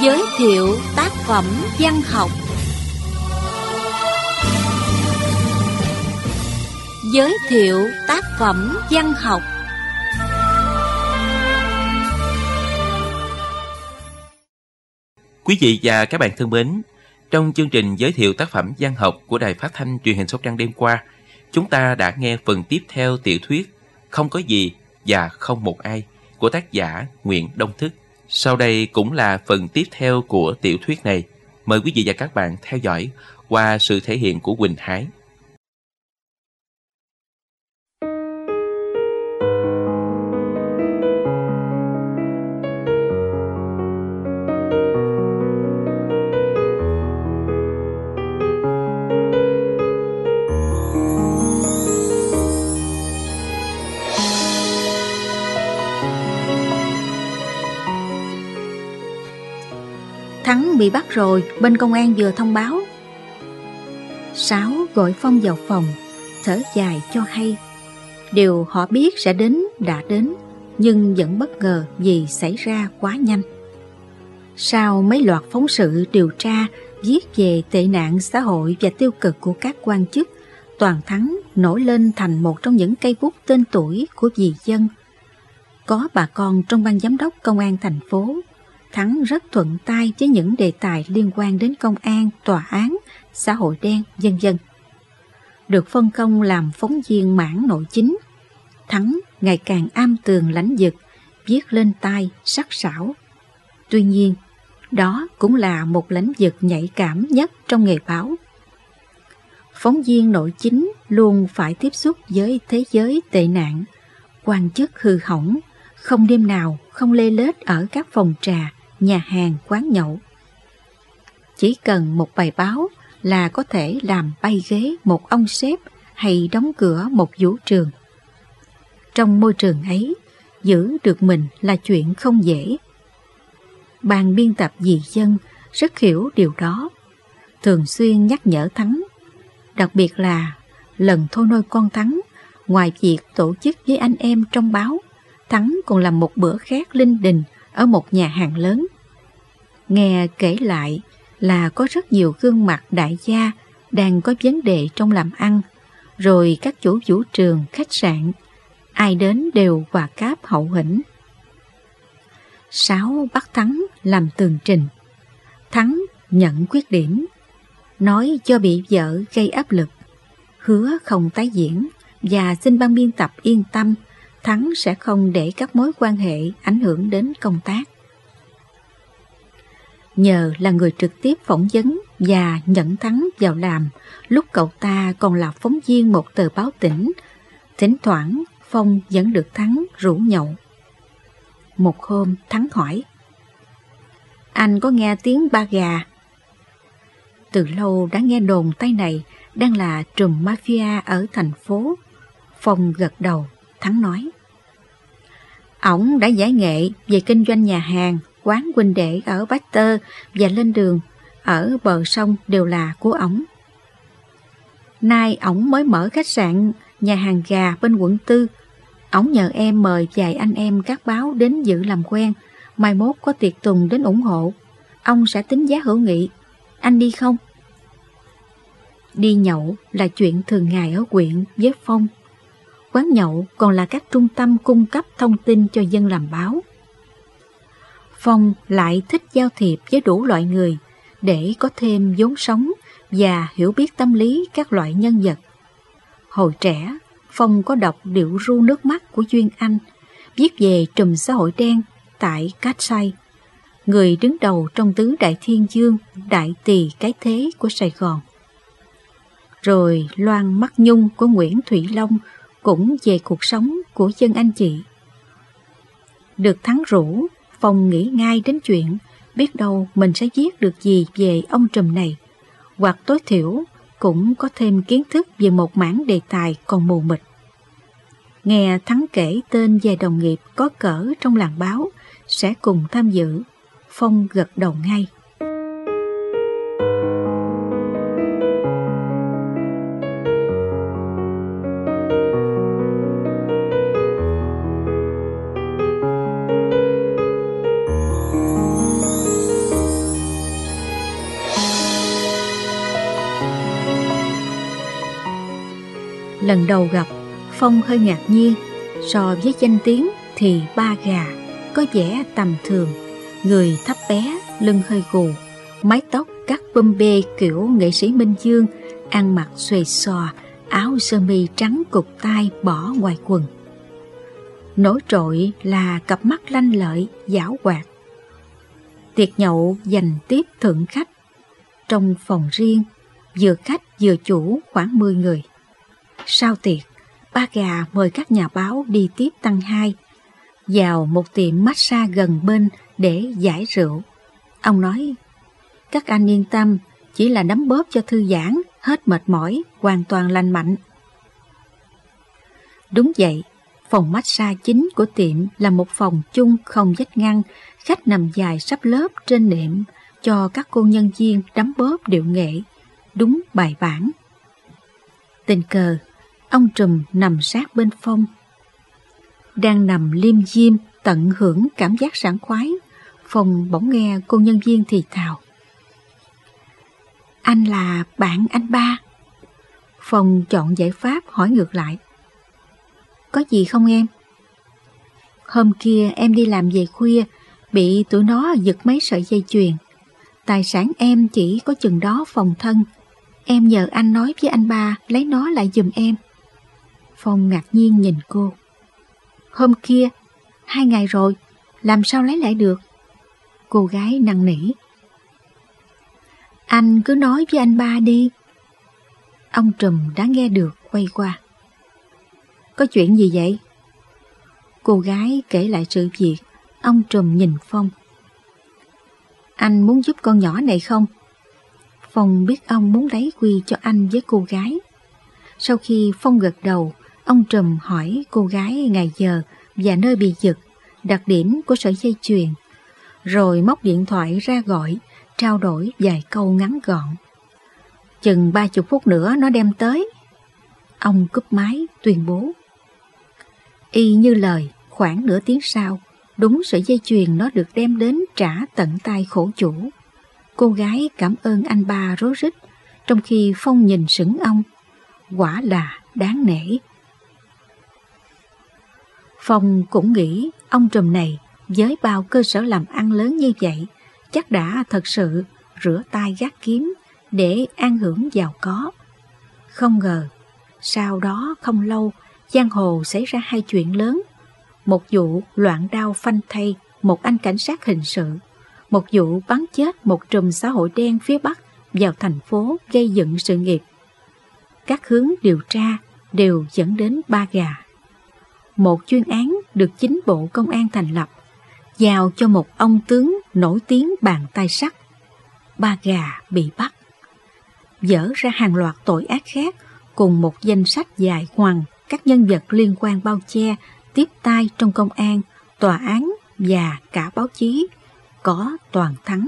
Giới thiệu tác phẩm văn học. Giới thiệu tác phẩm văn học. Quý vị và các bạn thân mến, trong chương trình giới thiệu tác phẩm văn học của Đài Phát thanh Truyền hình Sóc Trăng đêm qua, chúng ta đã nghe phần tiếp theo tiểu thuyết Không có gì và không một ai của tác giả Nguyễn Đông Thức. Sau đây cũng là phần tiếp theo của tiểu thuyết này. Mời quý vị và các bạn theo dõi qua sự thể hiện của Quỳnh Hải. Thắng bị bắt rồi, bên công an vừa thông báo. Sáu gọi Phong vào phòng, thở dài cho hay. Điều họ biết sẽ đến đã đến, nhưng vẫn bất ngờ vì xảy ra quá nhanh. Sau mấy loạt phóng sự điều tra viết về tệ nạn xã hội và tiêu cực của các quan chức, Toàn Thắng nổi lên thành một trong những cây bút tên tuổi của vì dân. Có bà con trong ban giám đốc công an thành phố, Thắng rất thuận tay với những đề tài liên quan đến công an, tòa án, xã hội đen, vân vân. Được phân công làm phóng viên mảng nội chính, Thắng ngày càng am tường lãnh vực, viết lên tai sắc sảo. Tuy nhiên, đó cũng là một lĩnh vực nhạy cảm nhất trong nghề báo. Phóng viên nội chính luôn phải tiếp xúc với thế giới tệ nạn, quan chức hư hỏng, không đêm nào không lê lết ở các phòng trà, nhà hàng, quán nhậu. Chỉ cần một bài báo là có thể làm bay ghế một ông sếp hay đóng cửa một vũ trường. Trong môi trường ấy, giữ được mình là chuyện không dễ. Ban biên tập vì dân rất hiểu điều đó, thường xuyên nhắc nhở Thắng. Đặc biệt là lần thôi nôi con Thắng, ngoài việc tổ chức với anh em trong báo, Thắng còn làm một bữa khác linh đình ở một nhà hàng lớn. Nghe kể lại là có rất nhiều gương mặt đại gia đang có vấn đề trong làm ăn, rồi các chủ vũ trường, khách sạn, ai đến đều quà cáp hậu hĩnh. Sáu bắt Thắng làm tường trình. Thắng nhận khuyết điểm, nói do bị vợ gây áp lực, hứa không tái diễn và xin ban biên tập yên tâm, Thắng sẽ không để các mối quan hệ ảnh hưởng đến công tác. Nhờ là người trực tiếp phỏng vấn và nhận Thắng vào làm lúc cậu ta còn là phóng viên một tờ báo tỉnh, thỉnh thoảng Phong vẫn được Thắng rủ nhậu. Một hôm Thắng hỏi: "Anh có nghe tiếng ba gà?" Từ lâu đã nghe đồn tay này đang là trùm mafia ở thành phố. Phong gật đầu. Thắng nói: "Ổng đã giải nghệ về kinh doanh nhà hàng, quán huynh đệ ở Bách Tơ và lên đường ở bờ sông đều là của ổng. Nay ổng mới mở khách sạn, nhà hàng gà bên quận 4. Ổng nhờ em mời vài anh em các báo đến dự làm quen, mai mốt có tiệc tùng đến ủng hộ. Ông sẽ tính giá hữu nghị. Anh đi không?" Đi nhậu là chuyện thường ngày ở huyện với Phong. Quán nhậu còn là các trung tâm cung cấp thông tin cho dân làm báo. Phong lại thích giao thiệp với đủ loại người để có thêm vốn sống và hiểu biết tâm lý các loại nhân vật. Hồi trẻ, Phong có đọc điệu ru nước mắt của Duyên Anh, viết về trùm xã hội đen tại Cát Say, người đứng đầu trong tứ đại thiên dương, đại tỳ cái thế của Sài Gòn. Rồi Loan Mắt Nhung của Nguyễn Thụy Long cũng về cuộc sống của dân anh chị. Được Thắng rủ, Phong nghĩ ngay đến chuyện biết đâu mình sẽ viết được gì về ông trùm này, hoặc tối thiểu cũng có thêm kiến thức về một mảng đề tài còn mù mịt. Nghe Thắng kể tên vài đồng nghiệp có cỡ trong làng báo sẽ cùng tham dự, Phong gật đầu ngay. Lần đầu gặp, Phong hơi ngạc nhiên. So với danh tiếng thì Ba Gà có vẻ tầm thường. Người thấp bé, lưng hơi gù, mái tóc cắt bum bê kiểu nghệ sĩ Minh Dương, ăn mặc xuề xòa, áo sơ mi trắng cụt tay bỏ ngoài quần. Nổi trội là cặp mắt lanh lợi, giảo hoạt. Tiệc nhậu dành tiếp thượng khách. Trong phòng riêng, vừa khách vừa chủ khoảng 10 người. Sau tiệc, Ba Gà mời các nhà báo đi tiếp tăng 2 vào một tiệm massage gần bên để giải rượu. Ông nói, các anh yên tâm, chỉ là đấm bóp cho thư giãn, hết mệt mỏi, hoàn toàn lành mạnh. Đúng vậy, phòng massage chính của tiệm là một phòng chung không vách ngăn, khách nằm dài sắp lớp trên nệm, cho các cô nhân viên đấm bóp điệu nghệ, đúng bài bản. Tình cờ, ông Trùm nằm sát bên Phong. Đang nằm liêm diêm tận hưởng cảm giác sảng khoái, Phong bỗng nghe cô nhân viên thì thào, anh là bạn anh Ba. Phong chọn giải pháp hỏi ngược lại, có gì không em? Hôm kia em đi làm về khuya, bị tụi nó giật mấy sợi dây chuyền. Tài sản em chỉ có chừng đó phòng thân. Em nhờ anh nói với anh Ba lấy nó lại giùm em. Phong ngạc nhiên nhìn cô. Hôm kia, 2 ngày rồi, làm sao lấy lại được? Cô gái năn nỉ. Anh cứ nói với anh Ba đi. Ông Trùm đã nghe được, quay qua. Có chuyện gì vậy? Cô gái kể lại sự việc. Ông Trùm nhìn Phong. Anh muốn giúp con nhỏ này không? Phong biết ông muốn lấy quy cho anh với cô gái. Sau khi Phong gật đầu, ông Trùm hỏi cô gái ngày giờ và nơi bị giật, đặc điểm của sợi dây chuyền, rồi móc điện thoại ra gọi, trao đổi vài câu ngắn gọn. Chừng 30 phút nữa nó đem tới. Ông cúp máy tuyên bố. Y như lời, khoảng nửa tiếng sau, đúng sợi dây chuyền nó được đem đến trả tận tay khổ chủ. Cô gái cảm ơn anh Ba rối rít, trong khi Phong nhìn sững ông. Quả là đáng nể. Phong cũng nghĩ ông Trùm này với bao cơ sở làm ăn lớn như vậy chắc đã thật sự rửa tay gác kiếm để an hưởng giàu có. Không ngờ, sau đó không lâu, giang hồ xảy ra 2 chuyện lớn. Một vụ loạn đao phanh thây một anh cảnh sát hình sự, một vụ bắn chết một trùm xã hội đen phía Bắc vào thành phố gây dựng sự nghiệp. Các hướng điều tra đều dẫn đến Ba Gà. Một chuyên án được chính bộ công an thành lập, giao cho một ông tướng nổi tiếng bàn tay sắt. Ba Gà bị bắt. Dở ra hàng loạt tội ác khác cùng một danh sách dài ngoằng các nhân vật liên quan bao che, tiếp tay trong công an, tòa án và cả báo chí, có toàn thắng.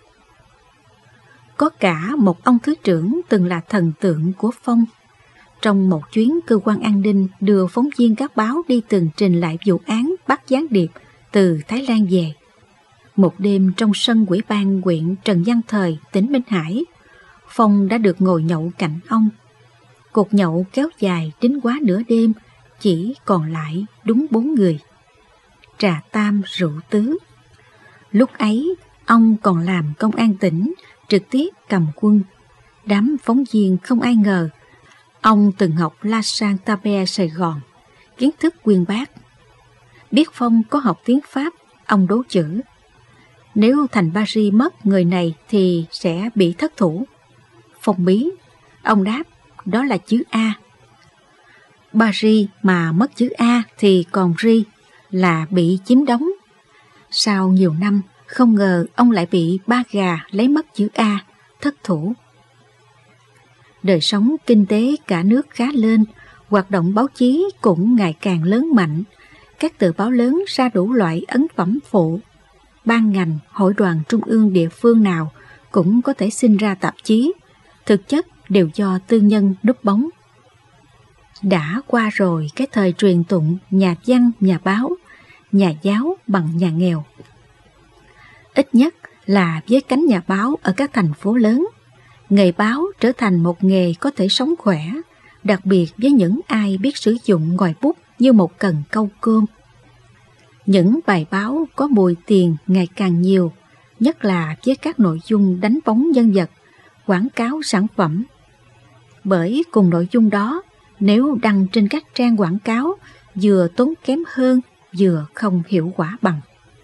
Có cả một ông thứ trưởng từng là thần tượng của Phong. Trong một chuyến cơ quan an ninh đưa phóng viên các báo đi tường trình lại vụ án bắt gián điệp từ Thái Lan về. Một đêm trong sân ủy ban huyện Trần Văn Thời, tỉnh Minh Hải, Phong đã được ngồi nhậu cạnh ông. Cuộc nhậu kéo dài đến quá nửa đêm, chỉ còn lại đúng 4 người. Trà tam rượu tứ. Lúc ấy, ông còn làm công an tỉnh, trực tiếp cầm quân. Đám phóng viên không ai ngờ ông từng học La Sang Tape Sài Gòn, kiến thức uyên bác. Biết Phong có học tiếng Pháp, ông đố chữ. Nếu thành Paris mất người này thì sẽ bị thất thủ. Phong bí, ông đáp, đó là chữ A. Paris mà mất chữ A thì còn Ri là bị chiếm đóng. Sau nhiều năm, không ngờ ông lại bị Ba Gà lấy mất chữ A, thất thủ. Đời sống kinh tế cả nước khá lên, hoạt động báo chí cũng ngày càng lớn mạnh. Các tờ báo lớn ra đủ loại ấn phẩm phụ. Ban ngành, hội đoàn trung ương địa phương nào cũng có thể sinh ra tạp chí, thực chất đều do tư nhân núp bóng. Đã qua rồi cái thời truyền tụng nhà văn, nhà báo, nhà giáo bằng nhà nghèo. Ít nhất là với cánh nhà báo ở các thành phố lớn, nghề báo trở thành một nghề có thể sống khỏe, đặc biệt với những ai biết sử dụng ngòi bút như một cần câu cơm. Những bài báo có mùi tiền ngày càng nhiều, nhất là với các nội dung đánh bóng nhân vật, quảng cáo sản phẩm. Bởi cùng nội dung đó, nếu đăng trên các trang quảng cáo, vừa tốn kém hơn, vừa không hiệu quả bằng.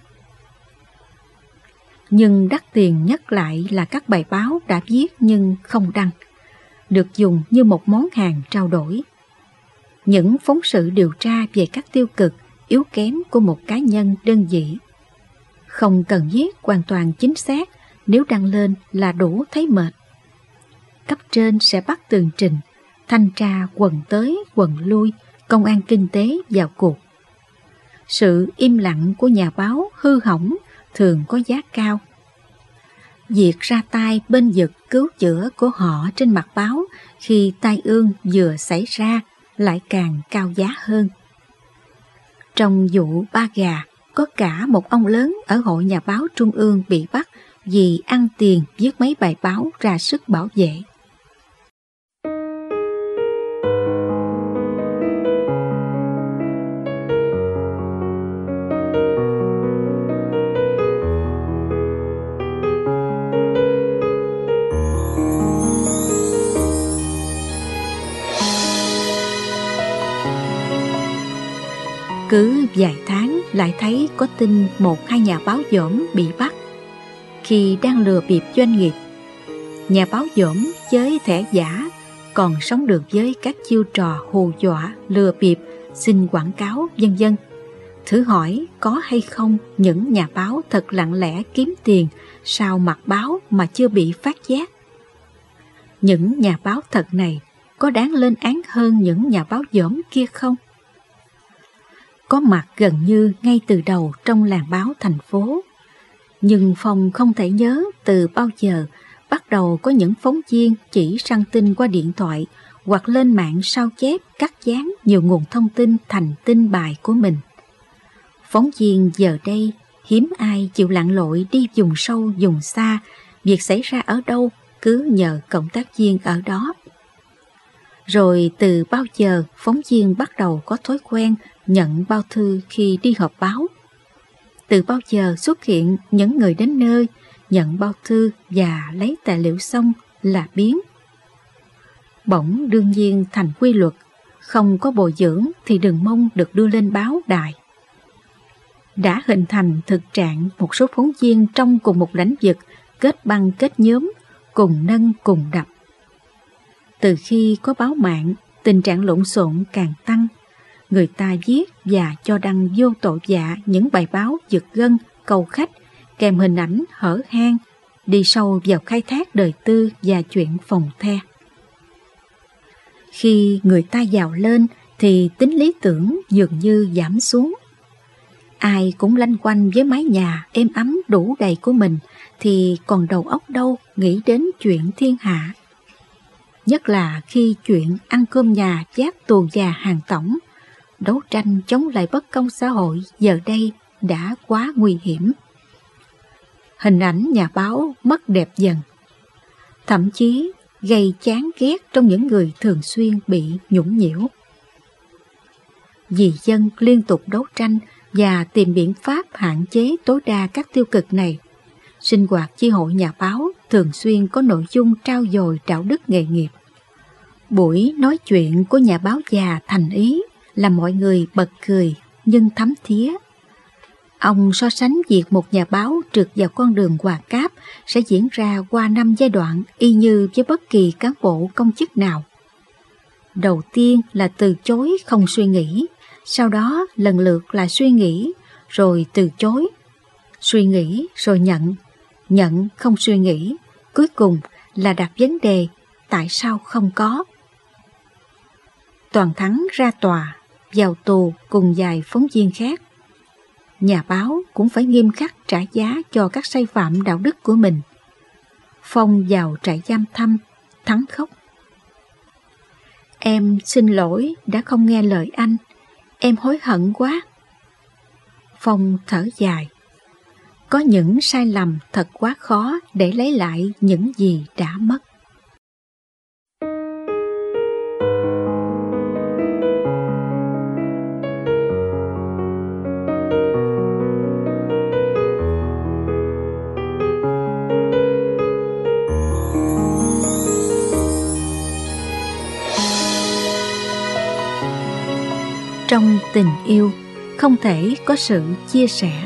Nhưng đắt tiền nhất lại là các bài báo đã viết nhưng không đăng, được dùng như một món hàng trao đổi. Những phóng sự điều tra về các tiêu cực, yếu kém của một cá nhân đơn vị. Không cần viết hoàn toàn chính xác, nếu đăng lên là đủ thấy mệt. Cấp trên sẽ bắt tường trình, thanh tra quần tới quần lui, công an kinh tế vào cuộc. Sự im lặng của nhà báo hư hỏng thường có giá cao. Việc ra tay bên vực cứu chữa của họ trên mặt báo khi tai ương vừa xảy ra lại càng cao giá hơn. Trong vụ Ba Gà, có cả một ông lớn ở Hội Nhà báo Trung ương bị bắt vì ăn tiền viết mấy bài báo ra sức bảo vệ. Cứ vài tháng lại thấy có tin một hai nhà báo dỗm bị bắt khi đang lừa bịp doanh nghiệp. Nhà báo dỗm với thẻ giả còn sống được với các chiêu trò hù dọa, lừa bịp, xin quảng cáo vân vân. Thử hỏi có hay không những nhà báo thật lặng lẽ kiếm tiền sau mặt báo mà chưa bị phát giác? Những nhà báo thật này có đáng lên án hơn những nhà báo dỗm kia không? Có mặt gần như ngay từ đầu trong làng báo thành phố. Nhưng Phong không thể nhớ từ bao giờ bắt đầu có những phóng viên chỉ săn tin qua điện thoại hoặc lên mạng sao chép, cắt dán nhiều nguồn thông tin thành tin bài của mình. Phóng viên giờ đây hiếm ai chịu lặn lội đi vùng sâu vùng xa, việc xảy ra ở đâu cứ nhờ cộng tác viên ở đó. Rồi từ bao giờ phóng viên bắt đầu có thói quen nhận bao thư khi đi họp báo? Từ bao giờ xuất hiện những người đến nơi nhận bao thư và lấy tài liệu xong là biến? Bỗng đương nhiên thành quy luật, không có bồi dưỡng thì đừng mong được đưa lên báo đài. Đã hình thành thực trạng một số phóng viên trong cùng một lĩnh vực kết băng kết nhóm, cùng nâng cùng đập. Từ khi có báo mạng, tình trạng lộn xộn càng tăng. Người ta viết và cho đăng vô tội vạ những bài báo giật gân, cầu khách, kèm hình ảnh hở hang, đi sâu vào khai thác đời tư và chuyện phòng the. Khi người ta giàu lên thì tính lý tưởng dường như giảm xuống. Ai cũng lanh quanh với mái nhà êm ấm đủ đầy của mình thì còn đầu óc đâu nghĩ đến chuyện thiên hạ. Nhất là khi chuyện ăn cơm nhà vác tù già hàng tổng, đấu tranh chống lại bất công xã hội giờ đây đã quá nguy hiểm. Hình ảnh nhà báo mất đẹp dần, thậm chí gây chán ghét trong những người thường xuyên bị nhũng nhiễu. Vì dân liên tục đấu tranh và tìm biện pháp hạn chế tối đa các tiêu cực này, sinh hoạt chi hội nhà báo thường xuyên có nội dung trau dồi đạo đức nghề nghiệp. Buổi nói chuyện của nhà báo già Thành Ý làm mọi người bật cười nhưng thấm thía. Ông so sánh việc một nhà báo trượt vào con đường Hòa Cáp sẽ diễn ra qua 5 giai đoạn y như với bất kỳ cán bộ công chức nào. Đầu tiên là từ chối không suy nghĩ, sau đó lần lượt là suy nghĩ, rồi từ chối, suy nghĩ rồi nhận, nhận không suy nghĩ, cuối cùng là đặt vấn đề tại sao không có. Toàn Thắng ra tòa, vào tù cùng vài phóng viên khác. Nhà báo cũng phải nghiêm khắc trả giá cho các sai phạm đạo đức của mình. Phong vào trại giam Thăm, Thắng khóc. Em xin lỗi đã không nghe lời anh, em hối hận quá. Phong thở dài. Có những sai lầm thật quá khó để lấy lại những gì đã mất. Trong tình yêu không thể có sự chia sẻ.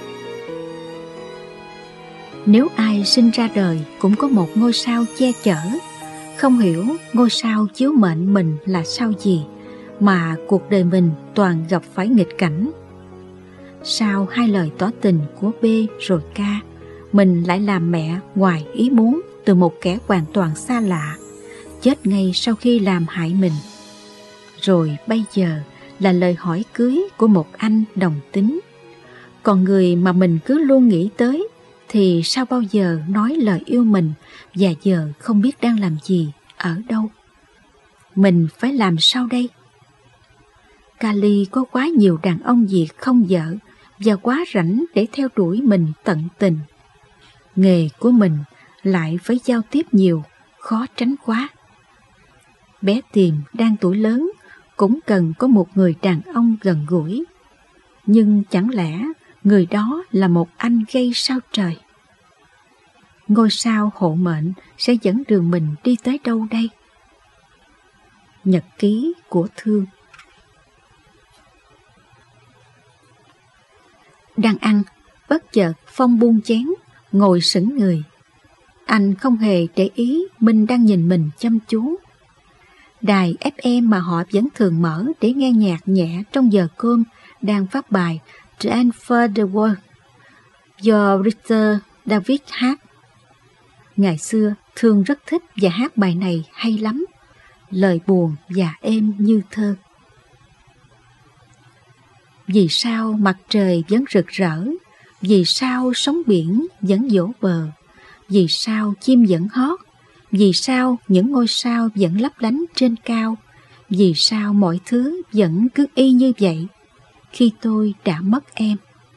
Nếu ai sinh ra đời cũng có một ngôi sao che chở, không hiểu ngôi sao chiếu mệnh mình là sao gì mà cuộc đời mình toàn gặp phải nghịch cảnh. Sau hai lời tỏ tình của B rồi K, mình lại làm mẹ ngoài ý muốn từ một kẻ hoàn toàn xa lạ, chết ngay sau khi làm hại mình. Rồi bây giờ là lời hỏi cưới của một anh đồng tính. Còn người mà mình cứ luôn nghĩ tới thì sao bao giờ nói lời yêu mình và giờ không biết đang làm gì, ở đâu. Mình phải làm sao đây? Cali có quá nhiều đàn ông Việt không vợ và quá rảnh để theo đuổi mình tận tình. Nghề của mình lại phải giao tiếp nhiều, khó tránh quá. Bé Tìm đang tuổi lớn cũng cần có một người đàn ông gần gũi. Nhưng chẳng lẽ người đó là một anh gây sao trời? Ngôi sao hộ mệnh sẽ dẫn đường mình đi tới đâu đây? Nhật ký của Thương. Đang ăn, bất chợt Phong buông chén, ngồi sững người. Anh không hề để ý Minh đang nhìn mình chăm chú. Đài FM mà họ vẫn thường mở để nghe nhạc nhẹ trong giờ cơm đang phát bài Transfer the World do Richard David hát. Ngày xưa Thương rất thích và hát bài này hay lắm, lời buồn và êm như thơ. Vì sao mặt trời vẫn rực rỡ, vì sao sóng biển vẫn vỗ bờ, vì sao chim vẫn hót, vì sao những ngôi sao vẫn lấp lánh trên cao, vì sao mọi thứ vẫn cứ y như vậy khi tôi đã mất em.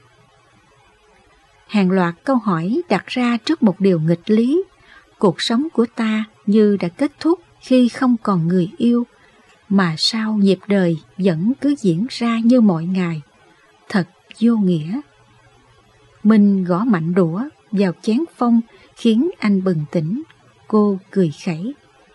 Hàng loạt câu hỏi đặt ra trước một điều nghịch lý. Cuộc sống của ta như đã kết thúc khi không còn người yêu, mà sao nhịp đời vẫn cứ diễn ra như mọi ngày. Thật vô nghĩa. Minh gõ mạnh đũa vào chén Phong khiến anh bừng tỉnh. Cô cười khẩy.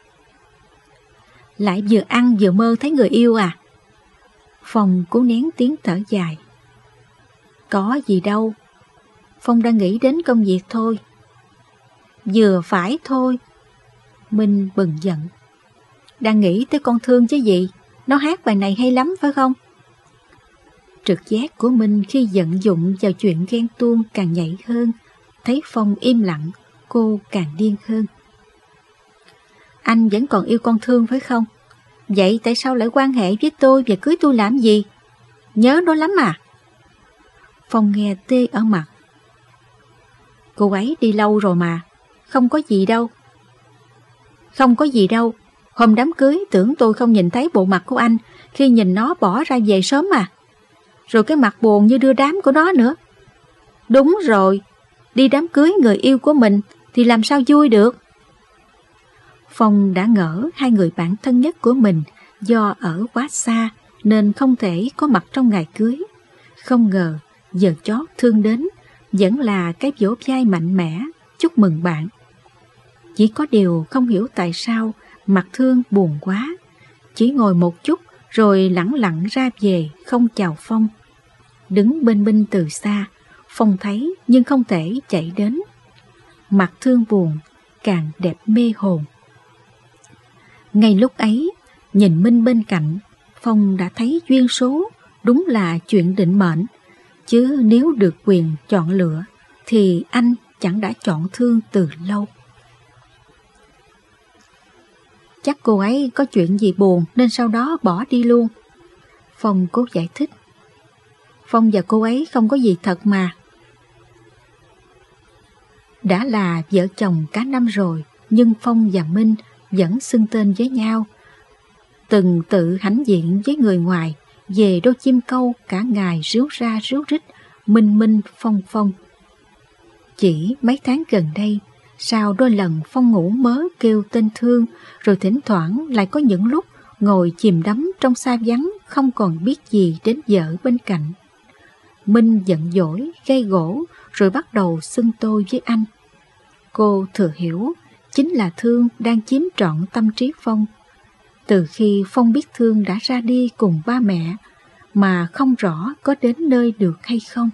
Lại vừa ăn vừa mơ thấy người yêu à? Phong cố nén tiếng thở dài. Có gì đâu, Phong đang nghĩ đến công việc thôi. Vừa phải thôi. Minh bừng giận. Đang nghĩ tới con Thương chứ gì, nó hát bài này hay lắm phải không? Trực giác của Minh khi vận dụng vào chuyện ghen tuông càng nhạy hơn. Thấy Phong im lặng, cô càng điên hơn. Anh vẫn còn yêu con Thương phải không? Vậy tại sao lại quan hệ với tôi và cưới tôi làm gì? Nhớ nó lắm à? Phong nghe tê ở mặt. Cô ấy đi lâu rồi mà, không có gì đâu. Không có gì đâu, hôm đám cưới tưởng tôi không nhìn thấy bộ mặt của anh khi nhìn nó bỏ ra về sớm mà. Rồi cái mặt buồn như đưa đám của nó nữa. Đúng rồi, đi đám cưới người yêu của mình thì làm sao vui được. Phong đã ngỡ hai người bạn thân nhất của mình do ở quá xa nên không thể có mặt trong ngày cưới. Không ngờ giờ chót Thương đến vẫn là cái vỗ vai mạnh mẽ chúc mừng bạn. Chỉ có điều không hiểu tại sao mặt Thương buồn quá, chỉ ngồi một chút rồi lẳng lặng ra về không chào Phong. Đứng bên Minh từ xa, Phong thấy nhưng không thể chạy đến. Mặt Thương buồn càng đẹp mê hồn. Ngay lúc ấy, nhìn Minh bên cạnh, Phong đã thấy duyên số, đúng là chuyện định mệnh. Chứ nếu được quyền chọn lựa thì anh chẳng đã chọn Thương từ lâu. Chắc cô ấy có chuyện gì buồn nên sau đó bỏ đi luôn. Phong cố giải thích. Phong và cô ấy không có gì thật mà. Đã là vợ chồng cả năm rồi, nhưng Phong và Minh vẫn xưng tên với nhau. Từng tự hãnh diện với người ngoài về đôi chim câu cả ngày ríu ra ríu rít, minh minh phong phong. Chỉ mấy tháng gần đây, sau đôi lần Phong ngủ mớ kêu tên Thương, rồi thỉnh thoảng lại có những lúc ngồi chìm đắm trong xa vắng không còn biết gì đến vợ bên cạnh. Minh giận dỗi, gây gổ rồi bắt đầu xưng tôi với anh. Cô thừa hiểu chính là Thương đang chiếm trọn tâm trí Phong. Từ khi Phong biết Thương đã ra đi cùng ba mẹ, mà không rõ có đến nơi được hay không.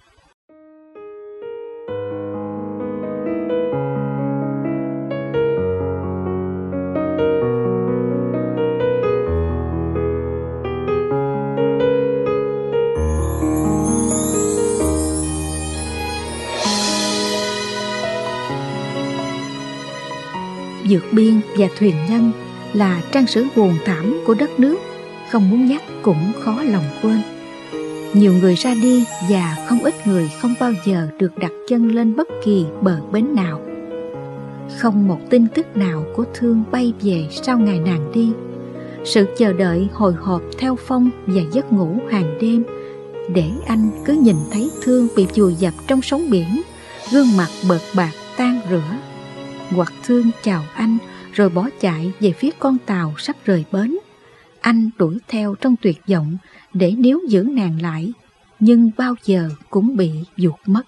Vượt biên và thuyền nhân là trang sử buồn thảm của đất nước, không muốn nhắc cũng khó lòng quên. Nhiều người ra đi và không ít người không bao giờ được đặt chân lên bất kỳ bờ bến nào. Không một tin tức nào của Thương bay về sau ngày nàng đi. Sự chờ đợi hồi hộp theo Phong và giấc ngủ hàng đêm, để anh cứ nhìn thấy Thương bị vùi dập trong sóng biển, gương mặt bợt bạc tan rã. Hoặc Thương chào anh rồi bỏ chạy về phía con tàu sắp rời bến. Anh đuổi theo trong tuyệt vọng để níu giữ nàng lại, nhưng bao giờ cũng bị vụt mất.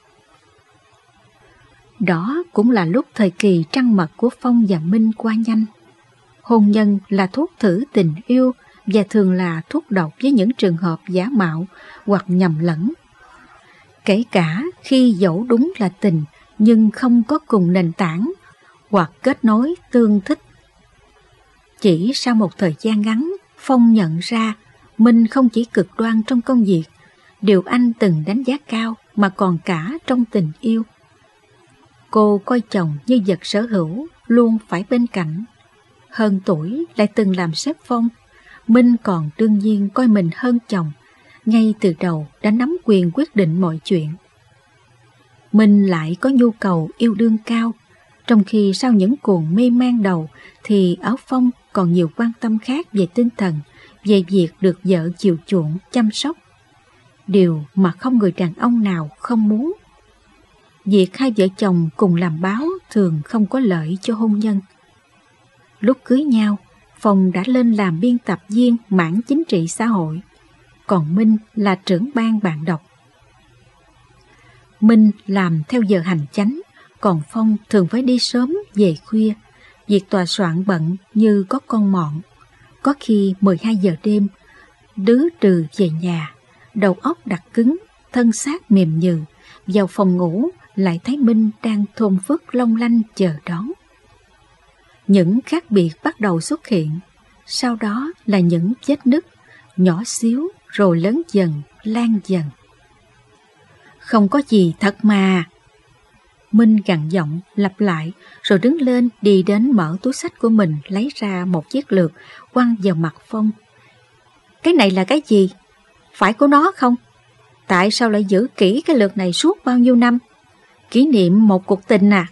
Đó cũng là lúc thời kỳ trăng mật của Phong và Minh qua nhanh. Hôn nhân là thuốc thử tình yêu và thường là thuốc độc với những trường hợp giả mạo hoặc nhầm lẫn. Kể cả khi dẫu đúng là tình nhưng không có cùng nền tảng hoặc kết nối tương thích. Chỉ sau một thời gian ngắn, Phong nhận ra Minh không chỉ cực đoan trong công việc, điều anh từng đánh giá cao, mà còn cả trong tình yêu. Cô coi chồng như vật sở hữu, luôn phải bên cạnh. Hơn tuổi lại từng làm sếp Phong, Minh còn đương nhiên coi mình hơn chồng, ngay từ đầu đã nắm quyền quyết định mọi chuyện. Minh lại có nhu cầu yêu đương cao, trong khi sau những cuồng mê man đầu thì ở Phong còn nhiều quan tâm khác về tinh thần, về việc được vợ chiều chuộng, chăm sóc. Điều mà không người đàn ông nào không muốn. Việc hai vợ chồng cùng làm báo thường không có lợi cho hôn nhân. Lúc cưới nhau, Phong đã lên làm biên tập viên mảng chính trị xã hội, còn Minh là trưởng ban bạn đọc. Minh làm theo giờ hành chánh, còn Phong thường phải đi sớm về khuya. Việc tòa soạn bận như có con mọn. Có khi 12 giờ đêm, đứ trừ về nhà, đầu óc đặc cứng, thân xác mềm nhừ, vào phòng ngủ lại thấy Minh đang thôn phức long lanh chờ đón. Những khác biệt bắt đầu xuất hiện, sau đó là những vết nứt, nhỏ xíu rồi lớn dần, lan dần. Không có gì thật mà. Minh gằn giọng lặp lại, rồi đứng lên đi đến mở túi xách của mình, lấy ra một chiếc lược quăng vào mặt Phong. Cái này là cái gì? Phải của nó không? Tại sao lại giữ kỹ cái lược này suốt bao nhiêu năm? Kỷ niệm một cuộc tình à?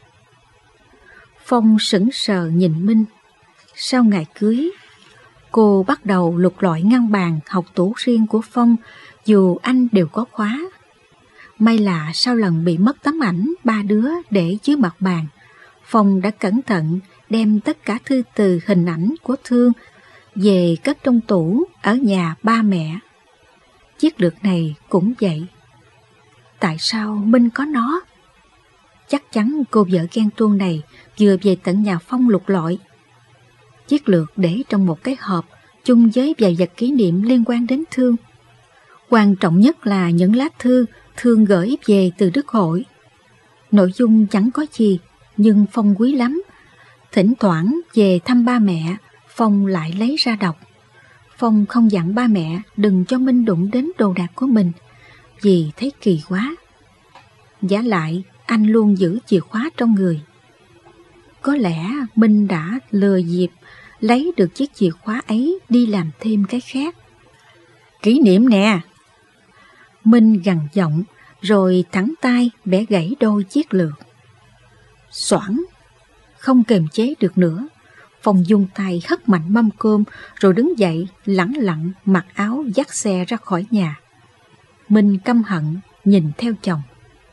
Phong sững sờ nhìn Minh. Sau ngày cưới, cô bắt đầu lục lọi ngăn bàn, học tủ riêng của Phong, dù anh đều có khóa. May là sau lần bị mất tấm ảnh 3 đứa để dưới mặt bàn, Phong đã cẩn thận đem tất cả thư từ hình ảnh của Thương về cất trong tủ ở nhà ba mẹ. Chiếc lược này cũng vậy. Tại sao Minh có nó? Chắc chắn cô vợ ghen tuông này vừa về tận nhà Phong lục lọi. Chiếc lược để trong một cái hộp chung với vài vật kỷ niệm liên quan đến Thương. Quan trọng nhất là những lá thư Thương gửi về từ Đức Hội. Nội dung chẳng có gì, nhưng Phong quý lắm. Thỉnh thoảng về thăm ba mẹ, Phong lại lấy ra đọc. Phong không dặn ba mẹ đừng cho Minh đụng đến đồ đạc của mình, vì thấy kỳ quá. Vả lại, anh luôn giữ chìa khóa trong người. Có lẽ Minh đã lừa dịp lấy được chiếc chìa khóa ấy đi làm thêm cái khác. Kỷ niệm nè! Minh gằn giọng, rồi thẳng tay bẻ gãy đôi chiếc lược. Xoảng! Không kềm chế được nữa, Phong dùng tay hất mạnh mâm cơm, rồi đứng dậy lẳng lặng mặc áo dắt xe ra khỏi nhà. Minh căm hận nhìn theo chồng.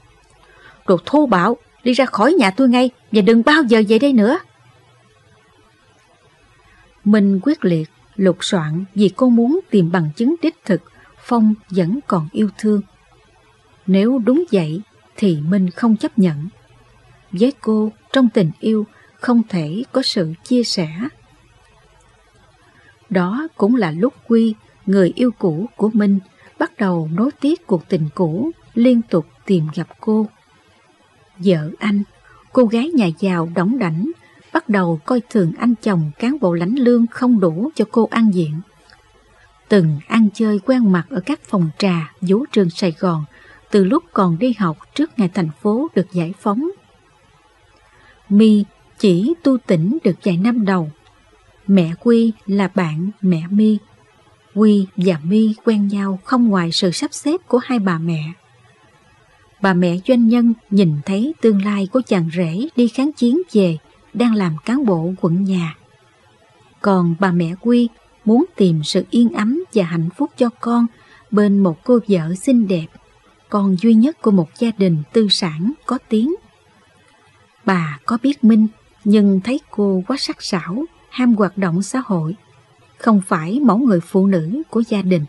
Đồ thô bạo, đi ra khỏi nhà tôi ngay, và đừng bao giờ về đây nữa. Minh quyết liệt lục soạn vì cô muốn tìm bằng chứng đích thực Phong vẫn còn yêu Thương. Nếu đúng vậy thì Minh không chấp nhận. Với cô, trong tình yêu không thể có sự chia sẻ. Đó cũng là lúc Quy người yêu cũ của Minh bắt đầu nối tiếc cuộc tình cũ, liên tục tìm gặp cô. Vợ anh, cô gái nhà giàu đỏng đảnh, bắt đầu coi thường anh chồng cán bộ lãnh lương không đủ cho cô ăn diện. Từng ăn chơi quen mặt ở các phòng trà vũ trường Sài Gòn từ lúc còn đi học trước ngày thành phố được giải phóng. My chỉ tu tỉnh được vài năm đầu. Mẹ Quy là bạn mẹ My. Quy và My quen nhau không ngoài sự sắp xếp của hai bà mẹ. Bà mẹ doanh nhân nhìn thấy tương lai của chàng rể đi kháng chiến về đang làm cán bộ quận nhà. Còn bà mẹ Quy muốn tìm sự yên ấm và hạnh phúc cho con bên một cô vợ xinh đẹp, con duy nhất của một gia đình tư sản có tiếng. Bà có biết Minh nhưng thấy cô quá sắc sảo, ham hoạt động xã hội, không phải mẫu người phụ nữ của gia đình.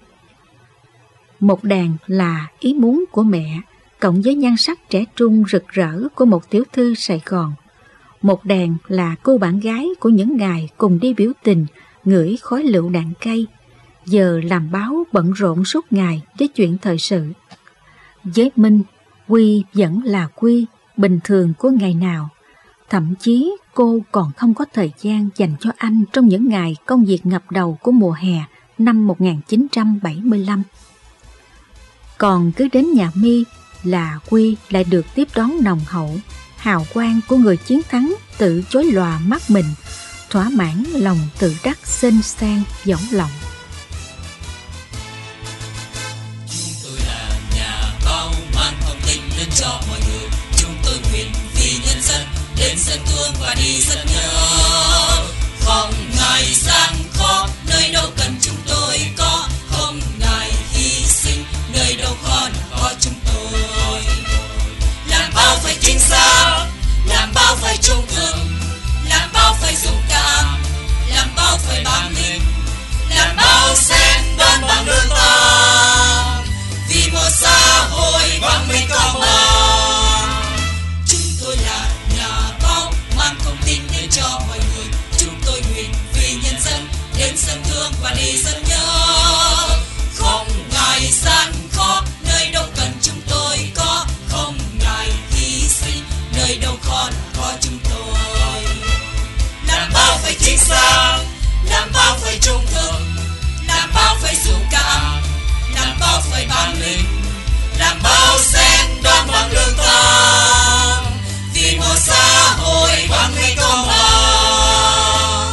Một đàn là ý muốn của mẹ, cộng với nhan sắc trẻ trung rực rỡ của một tiểu thư Sài Gòn. Một đàn là cô bạn gái của những ngày cùng đi biểu tình, ngửi khói lựu đạn cây, giờ làm báo bận rộn suốt ngày với chuyện thời sự. Với Minh, Quy vẫn là Quy, bình thường của ngày nào. Thậm chí cô còn không có thời gian dành cho anh trong những ngày công việc ngập đầu của mùa hè năm 1975. Còn cứ đến nhà My là Quy lại được tiếp đón nồng hậu, hào quang của người chiến thắng tự chối lòa mắt mình, thỏa mãn lòng tự đắc xinh xang võng lòng. Chúng tôi là nhà báo mang thông tin đến cho mọi người. Chúng tôi nguyện vì nhân dân đến sân thương và đi rất nhớ. Không ngại gian khó, nơi đâu cần chúng tôi có. Không ngại hy sinh, nơi đâu khó có chúng tôi. Làm báo phải chính xác, làm báo phải trung thực, làm báo phải dũng cảm, làm báo phải bản lĩnh, làm báo xen đoan bằng lương tâm, vì một xã hội văn minh công bằng. Chúng tôi là nhà báo mang thông tin đến cho mọi người. Chúng tôi nguyện vì nhân dân đến sân thương và đi rất nhớ. Không ngại gian khó, nơi đâu cần chúng tôi có. Không ngại hy sinh, nơi đâu khó có chúng tôi. Làm báo phải chính xác, làm báo phải trung thực, làm báo phải dũng cảm, làm báo phải bản lĩnh, làm báo xen đoan bằng lương tâm, vì một xã hội văn minh công bằng.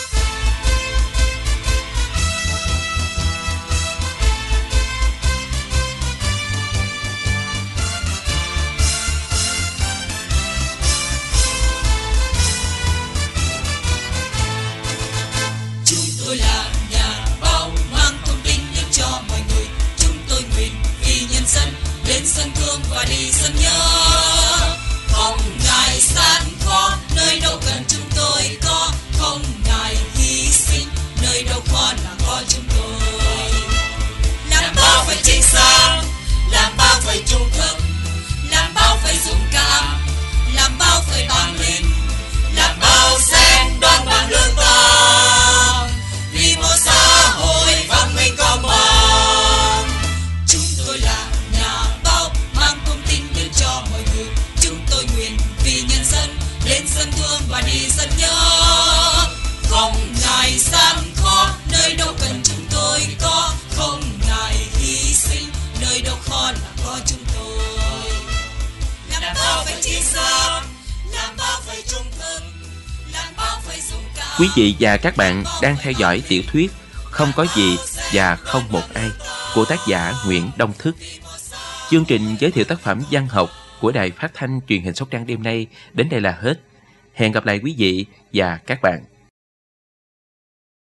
Chúng tôi là nhà báo mang thông tin đến cho mọi người. Chúng tôi nguyện vì nhân dân đến sân thương và đi sân nhớ. Không ngại gian khó, nơi đâu cần chúng tôi có. Không ngại hy sinh, nơi đâu khó là có chúng tôi. Làm báo phải chính xác, làm báo phải trung thực, làm báo phải dũng cảm, làm báo phải bản lĩnh, làm báo xen đoan bằng lương tâm, vì một xã hội văn minh công bằng. Chúng tôi là nhà báo mang thông tin đến cho mọi người. Chúng tôi nguyện vì nhân dân đến sân thương và đi sân nhớ. Không ngại gian khó, nơi đâu cần chúng tôi có. Không ngại hy sinh, nơi đâu khó là có chúng tôi. Làm báo phải chính xác, làm báo phải trung thực, làm báo phải dũng cảm. Quý vị và các bạn đang theo dõi tiểu thuyết Không có gì và không một ai của tác giả Nguyễn Đông Thức. Chương trình giới thiệu tác phẩm văn học của Đài Phát thanh Truyền hình Sóc Trăng đêm nay đến đây là hết. Hẹn gặp lại quý vị và các bạn.